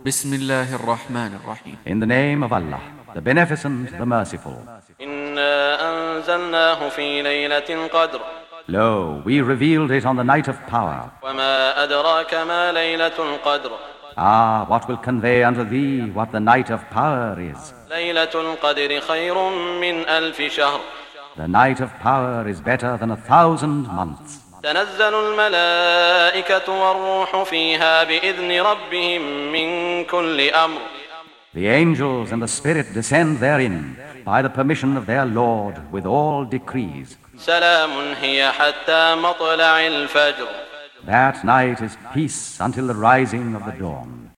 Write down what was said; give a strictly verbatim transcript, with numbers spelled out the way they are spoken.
بسم الله الرحمن الرحيم. In the name of Allah, the Beneficent, the Merciful. إنا أنزلناه في ليلة القدر. Lo, we revealed it on the night of power. وما أدراك ما ليلة القدر. Ah, what will convey unto thee what the night of power is? ليلة القدر خير من ألف شهر. The night of power is better than a thousand months. تنزل الملائكة والروح فيها بإذن ربهم من كل أمر. The angels and the Spirit descend therein by the permission of their Lord with all decrees. سلام هي حتى مطلع الفجر. That night is peace until the rising of the dawn.